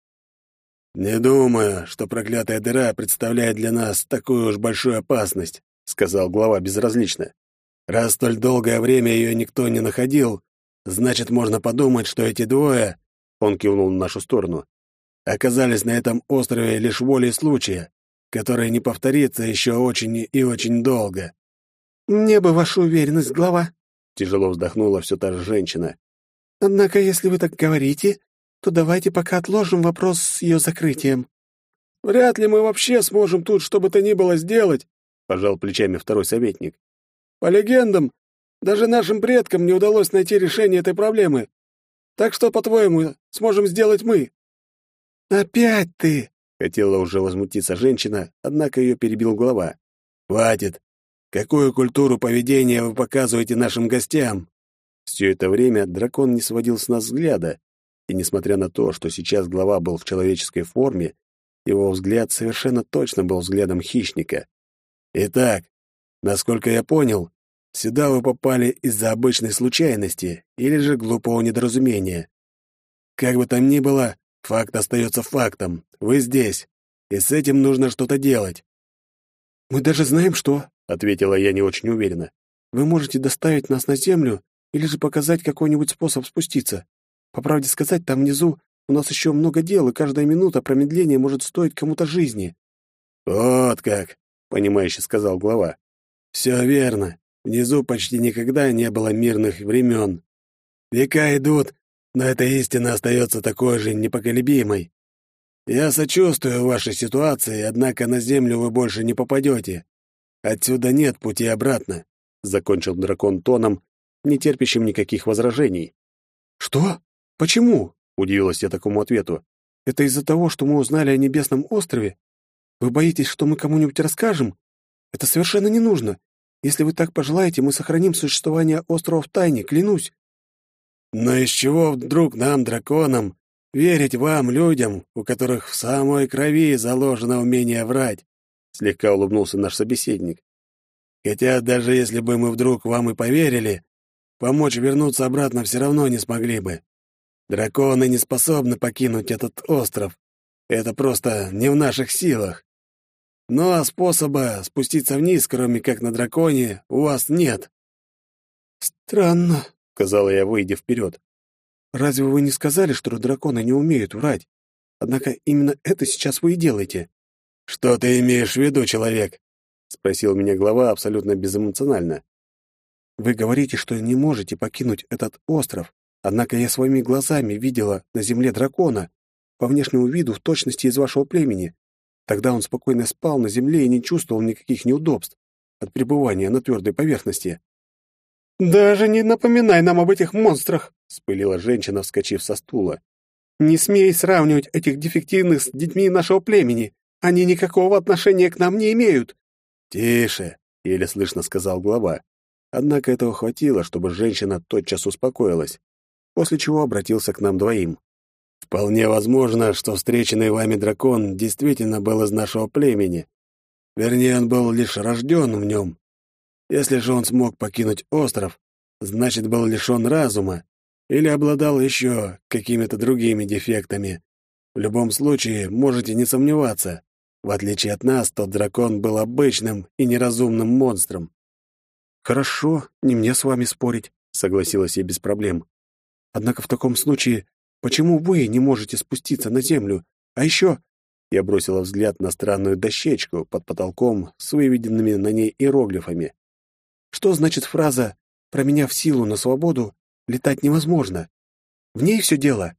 «Не думаю, что проклятая дыра представляет для нас такую уж большую опасность», — сказал глава безразлично. «Раз столь долгое время ее никто не находил, значит, можно подумать, что эти двое...» — он кивнул в нашу сторону. «Оказались на этом острове лишь волей случая, который не повторится еще очень и очень долго». «Мне бы вашу уверенность, глава», — тяжело вздохнула все та же женщина. «Однако, если вы так говорите, то давайте пока отложим вопрос с ее закрытием». «Вряд ли мы вообще сможем тут что бы то ни было сделать», — пожал плечами второй советник. «По легендам, даже нашим предкам не удалось найти решение этой проблемы. Так что, по-твоему, сможем сделать мы?» «Опять ты!» — хотела уже возмутиться женщина, однако ее перебил глава. «Хватит! Какую культуру поведения вы показываете нашим гостям?» Все это время дракон не сводил с нас взгляда, и, несмотря на то, что сейчас глава был в человеческой форме, его взгляд совершенно точно был взглядом хищника. «Итак, насколько я понял, сюда вы попали из-за обычной случайности или же глупого недоразумения. Как бы там ни было, факт остается фактом. Вы здесь, и с этим нужно что-то делать». «Мы даже знаем, что», — ответила я не очень уверенно. «Вы можете доставить нас на землю или же показать какой-нибудь способ спуститься. По правде сказать, там внизу у нас еще много дел, и каждая минута промедления может стоить кому-то жизни». «Вот как», — понимающе сказал глава. «Все верно. Внизу почти никогда не было мирных времен. Века идут, но эта истина остается такой же непоколебимой. Я сочувствую вашей ситуации, однако на землю вы больше не попадете. Отсюда нет пути обратно», — закончил дракон тоном, не терпящим никаких возражений. «Что? Почему?» — удивилась я такому ответу. «Это из-за того, что мы узнали о небесном острове? Вы боитесь, что мы кому-нибудь расскажем? Это совершенно не нужно. Если вы так пожелаете, мы сохраним существование острова в тайне, клянусь». «Но из чего вдруг нам, драконам, верить вам, людям, у которых в самой крови заложено умение врать?» — слегка улыбнулся наш собеседник. «Хотя даже если бы мы вдруг вам и поверили, помочь вернуться обратно все равно не смогли бы. Драконы не способны покинуть этот остров. Это просто не в наших силах. Ну а способа спуститься вниз, кроме как на драконе, у вас нет». «Странно», — сказала я, выйдя вперед. «Разве вы не сказали, что драконы не умеют врать? Однако именно это сейчас вы и делаете». «Что ты имеешь в виду, человек?» — спросил меня глава абсолютно безэмоционально. «Вы говорите, что не можете покинуть этот остров, однако я своими глазами видела на земле дракона. по внешнему виду в точности из вашего племени. Тогда он спокойно спал на земле и не чувствовал никаких неудобств от пребывания на твердой поверхности. «Даже не напоминай нам об этих монстрах!» — вспылила женщина, вскочив со стула. «Не смей сравнивать этих дефективных с детьми нашего племени. Они никакого отношения к нам не имеют». «Тише!» — еле слышно сказал глава. Однако этого хватило, чтобы женщина тотчас успокоилась, после чего обратился к нам двоим. «Вполне возможно, что встреченный вами дракон действительно был из нашего племени. Вернее, он был лишь рожден в нем. Если же он смог покинуть остров, значит, был лишен разума или обладал еще какими-то другими дефектами. В любом случае, можете не сомневаться. В отличие от нас, тот дракон был обычным и неразумным монстром». «Хорошо, не мне с вами спорить», — согласилась я без проблем. «Однако в таком случае, почему вы не можете спуститься на землю? А еще...» Я бросила взгляд на странную дощечку под потолком с выведенными на ней иероглифами. «Что значит фраза «променяв силу на свободу, летать невозможно»? В ней все дело».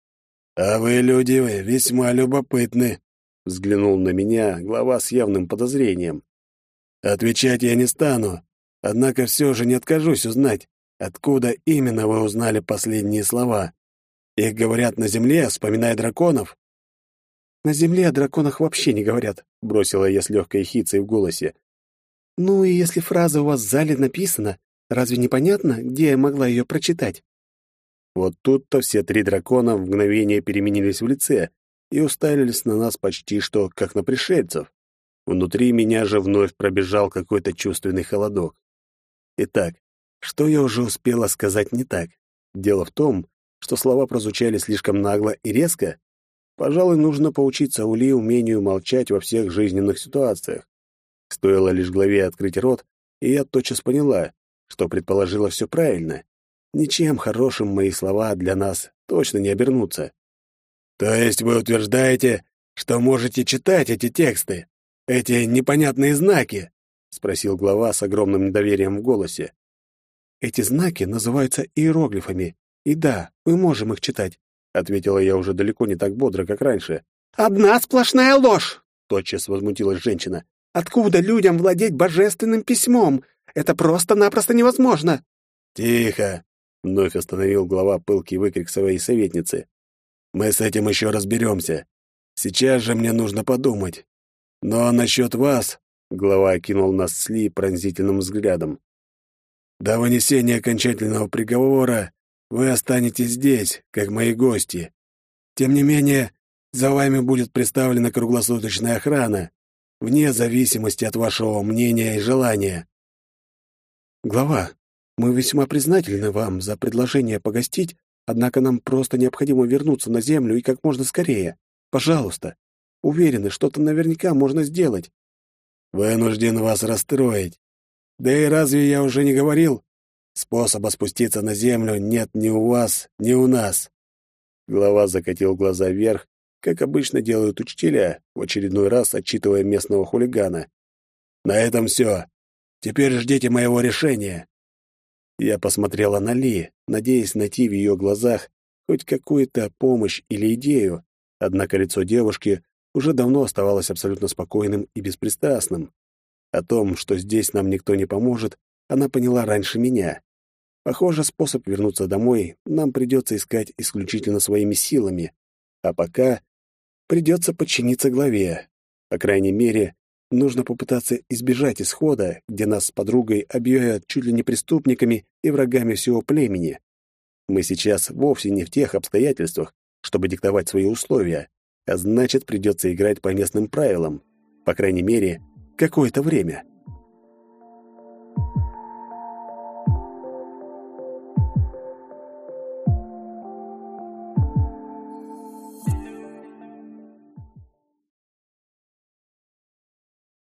«А вы, люди, весьма любопытны», — взглянул на меня глава с явным подозрением. «Отвечать я не стану, однако все же не откажусь узнать, откуда именно вы узнали последние слова. Их говорят на земле, вспоминая драконов?» «На земле о драконах вообще не говорят», — бросила я с легкой ехицей в голосе. «Ну и если фраза у вас в зале написана, разве не понятно, где я могла ее прочитать?» Вот тут-то все три дракона в мгновение переменились в лице и уставились на нас почти что как на пришельцев. Внутри меня же вновь пробежал какой-то чувственный холодок. Итак, что я уже успела сказать не так? Дело в том, что слова прозвучали слишком нагло и резко. Пожалуй, нужно поучиться у Ли умению молчать во всех жизненных ситуациях. Стоило лишь главе открыть рот, и я тотчас поняла, что предположила все правильно. Ничем хорошим мои слова для нас точно не обернутся. «То есть вы утверждаете, что можете читать эти тексты, эти непонятные знаки?» — спросил глава с огромным недоверием в голосе. «Эти знаки называются иероглифами, и да, мы можем их читать», — ответила я уже далеко не так бодро, как раньше. «Одна сплошная ложь!» — тотчас возмутилась женщина. «Откуда людям владеть божественным письмом? Это просто-напросто невозможно!» «Тихо!» — вновь остановил глава пылкий выкрик своей советницы. «Мы с этим еще разберемся. Сейчас же мне нужно подумать. Но насчет вас...» — глава окинул нас с Ли пронзительным взглядом. «До вынесения окончательного приговора вы останетесь здесь, как мои гости. Тем не менее, за вами будет представлена круглосуточная охрана, вне зависимости от вашего мнения и желания». «Глава, мы весьма признательны вам за предложение погостить, однако нам просто необходимо вернуться на землю и как можно скорее. Пожалуйста. Уверены, что-то наверняка можно сделать». «Вынужден вас расстроить. Да и разве я уже не говорил? Способа спуститься на землю нет ни у вас, ни у нас». Глава закатил глаза вверх, как обычно делают учителя, в очередной раз отчитывая местного хулигана. «На этом все. Теперь ждите моего решения». Я посмотрела на Ли, надеясь найти в ее глазах хоть какую-то помощь или идею, однако лицо девушки уже давно оставалось абсолютно спокойным и беспристрастным. О том, что здесь нам никто не поможет, она поняла раньше меня. Похоже, способ вернуться домой нам придется искать исключительно своими силами, а пока придется подчиниться главе. По крайней мере, нужно попытаться избежать исхода, где нас с подругой объявят чуть ли не преступниками и врагами всего племени. Мы сейчас вовсе не в тех обстоятельствах, чтобы диктовать свои условия, а значит, придется играть по местным правилам, по крайней мере, какое-то время.